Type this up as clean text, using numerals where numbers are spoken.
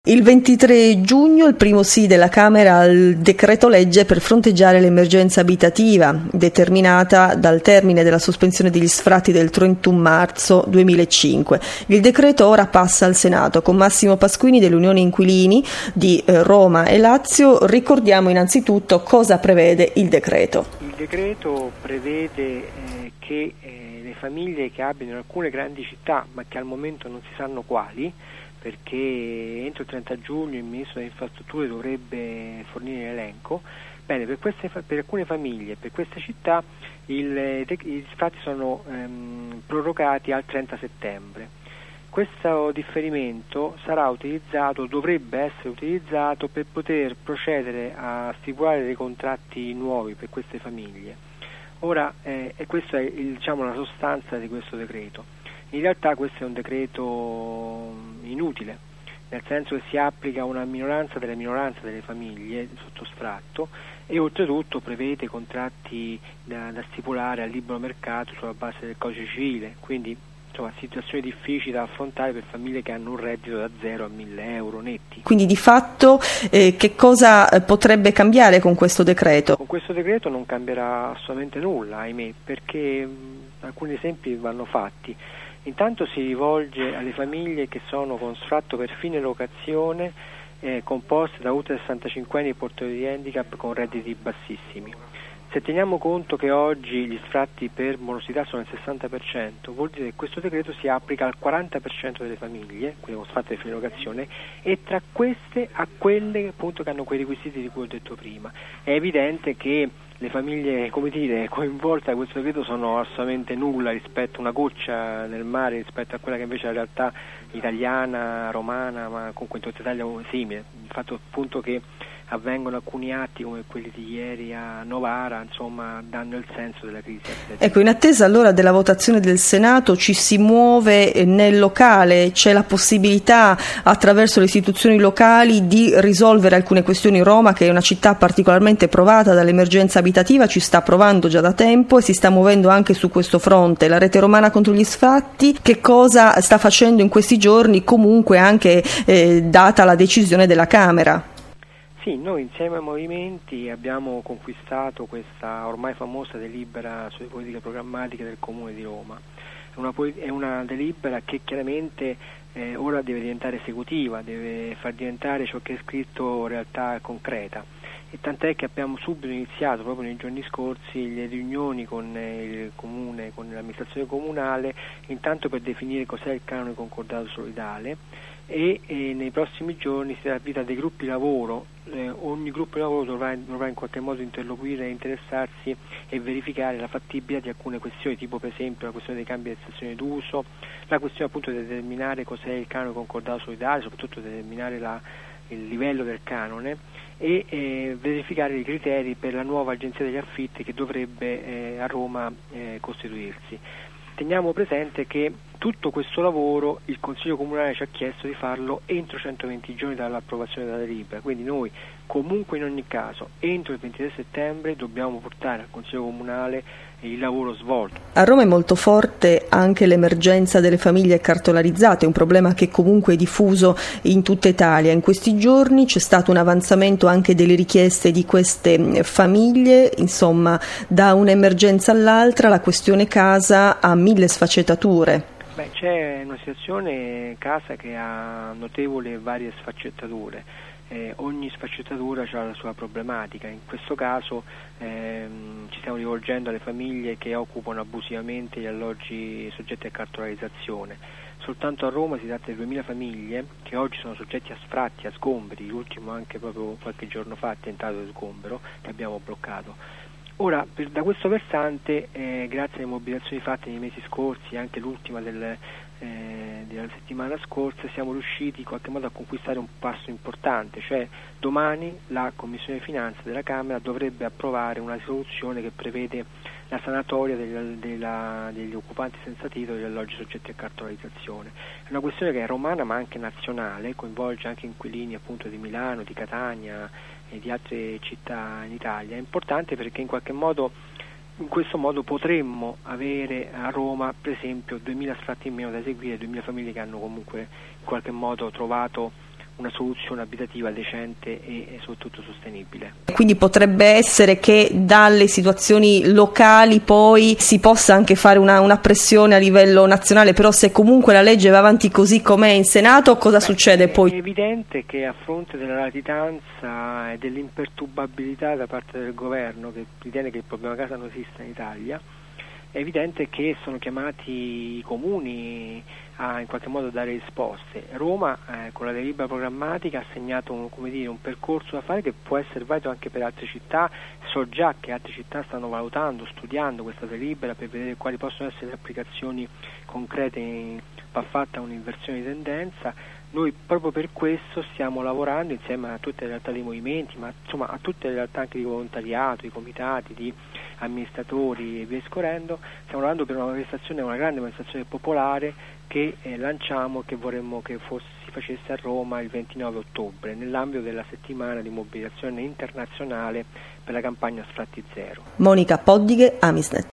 Il 23 giugno il primo sì della Camera al decreto legge per fronteggiare l'emergenza abitativa determinata dal termine della sospensione degli sfratti del 31 marzo 2005. Il decreto ora passa al Senato con Massimo Pasquini dell'Unione Inquilini di Roma e Lazio. Ricordiamo innanzitutto cosa prevede il decreto. Il decreto prevede che le famiglie che abitano in alcune grandi città ma che al momento non si sanno quali, perché entro il 30 giugno il Ministro delle Infrastrutture dovrebbe fornire l'elenco. Bene, per alcune famiglie, per queste città, gli sfratti sono prorogati al 30 settembre. Questo differimento sarà utilizzato, dovrebbe essere utilizzato per poter procedere a stipulare dei contratti nuovi per queste famiglie. Ora, e questa è la sostanza di questo decreto. In realtà questo è un decreto inutile, nel senso che si applica a una minoranza delle famiglie sotto sfratto e oltretutto prevede contratti da stipulare al libero mercato sulla base del codice civile, quindi situazioni difficili da affrontare per famiglie che hanno un reddito da 0 a 1.000 euro netti. Quindi di fatto che cosa potrebbe cambiare con questo decreto? Con questo decreto non cambierà assolutamente nulla, ahimè, perché alcuni esempi vanno fatti. Intanto si rivolge alle famiglie che sono con sfratto per fine locazione composte da ultra 65 anni e portatori di handicap con redditi bassissimi. Se teniamo conto che oggi gli sfratti per morosità sono il 60%, vuol dire che questo decreto si applica al 40% delle famiglie, quindi con sfratto per fine locazione, e tra queste a quelle appunto che hanno quei requisiti di cui ho detto prima. È evidente che le famiglie, coinvolte da questo decreto sono assolutamente nulla rispetto a una goccia nel mare rispetto a quella che invece è la realtà italiana, romana, ma comunque in tutta Italia simile. Il fatto appunto che avvengono alcuni atti come quelli di ieri a Novara, danno il senso della crisi. Ecco, in attesa allora della votazione del Senato ci si muove nel locale, c'è la possibilità attraverso le istituzioni locali di risolvere alcune questioni. Roma, che è una città particolarmente provata dall'emergenza abitativa, ci sta provando già da tempo e si sta muovendo anche su questo fronte. La Rete Romana contro gli sfratti che cosa sta facendo in questi giorni, comunque anche data la decisione della Camera? Sì, noi insieme ai movimenti abbiamo conquistato questa ormai famosa delibera sulle politiche programmatiche del Comune di Roma. È una delibera che chiaramente ora deve diventare esecutiva, deve far diventare ciò che è scritto realtà concreta. E tant'è che abbiamo subito iniziato, proprio nei giorni scorsi, le riunioni con il Comune, con l'amministrazione comunale, intanto per definire cos'è il canone concordato solidale e nei prossimi giorni si darà vita a dei gruppi lavoro. Ogni gruppo di lavoro dovrà in qualche modo interloquire, interessarsi e verificare la fattibilità di alcune questioni, tipo per esempio la questione dei cambi di stazione d'uso, la questione appunto di determinare cos'è il canone concordato solidale, soprattutto determinare il livello del canone e verificare i criteri per la nuova agenzia degli affitti che dovrebbe a Roma costituirsi. Teniamo presente che tutto questo lavoro il Consiglio Comunale ci ha chiesto di farlo entro 120 giorni dall'approvazione della delibera, quindi noi comunque in ogni caso entro il 23 settembre dobbiamo portare al Consiglio Comunale il lavoro svolto. A Roma è molto forte anche l'emergenza delle famiglie cartolarizzate, un problema che comunque è diffuso in tutta Italia. In questi giorni c'è stato un avanzamento anche delle richieste di queste famiglie, da un'emergenza all'altra la questione casa ha 1000 sfaccettature. C'è una situazione casa che ha notevoli e varie sfaccettature. Ogni sfaccettatura ha la sua problematica. In questo caso ci stiamo rivolgendo alle famiglie che occupano abusivamente gli alloggi soggetti a cartolarizzazione. Soltanto a Roma si tratta di 2000 famiglie che oggi sono soggetti a sfratti, a sgomberi, l'ultimo anche proprio qualche giorno fa tentato di sgombero che abbiamo bloccato. Ora, da questo versante, grazie alle mobilitazioni fatte nei mesi scorsi e anche l'ultima della settimana scorsa, siamo riusciti in qualche modo a conquistare un passo importante, cioè domani la Commissione Finanze della Camera dovrebbe approvare una risoluzione che prevede la sanatoria degli occupanti senza titolo degli alloggi soggetti a cartolarizzazione. È una questione che è romana ma anche nazionale, coinvolge anche inquilini appunto di Milano, di Catania e di altre città in Italia. È importante perché in questo modo potremmo avere a Roma per esempio 2000 sfratti in meno da eseguire, 2000 famiglie che hanno comunque in qualche modo trovato una soluzione abitativa decente e soprattutto sostenibile. Quindi potrebbe essere che dalle situazioni locali poi si possa anche fare una pressione a livello nazionale, però se comunque la legge va avanti così com'è in Senato, cosa succede poi? È evidente che a fronte della latitanza e dell'imperturbabilità da parte del governo, che ritiene che il problema casa non esista in Italia, è evidente che sono chiamati i comuni a in qualche modo dare risposte. Roma con la delibera programmatica ha segnato un percorso da fare che può essere valido anche per altre città. So già che altre città stanno valutando, studiando questa delibera per vedere quali possono essere le applicazioni concrete. Va fatta un'inversione di tendenza. Noi proprio per questo stiamo lavorando insieme a tutte le realtà dei movimenti, ma insomma a tutte le realtà anche di volontariato, di comitati, di amministratori e via scorrendo. Stiamo lavorando per una grande manifestazione popolare che lanciamo, che vorremmo che si facesse a Roma il 29 ottobre, nell'ambito della settimana di mobilitazione internazionale per la campagna Sfratti Zero. Monica Poddighe, Amisnet.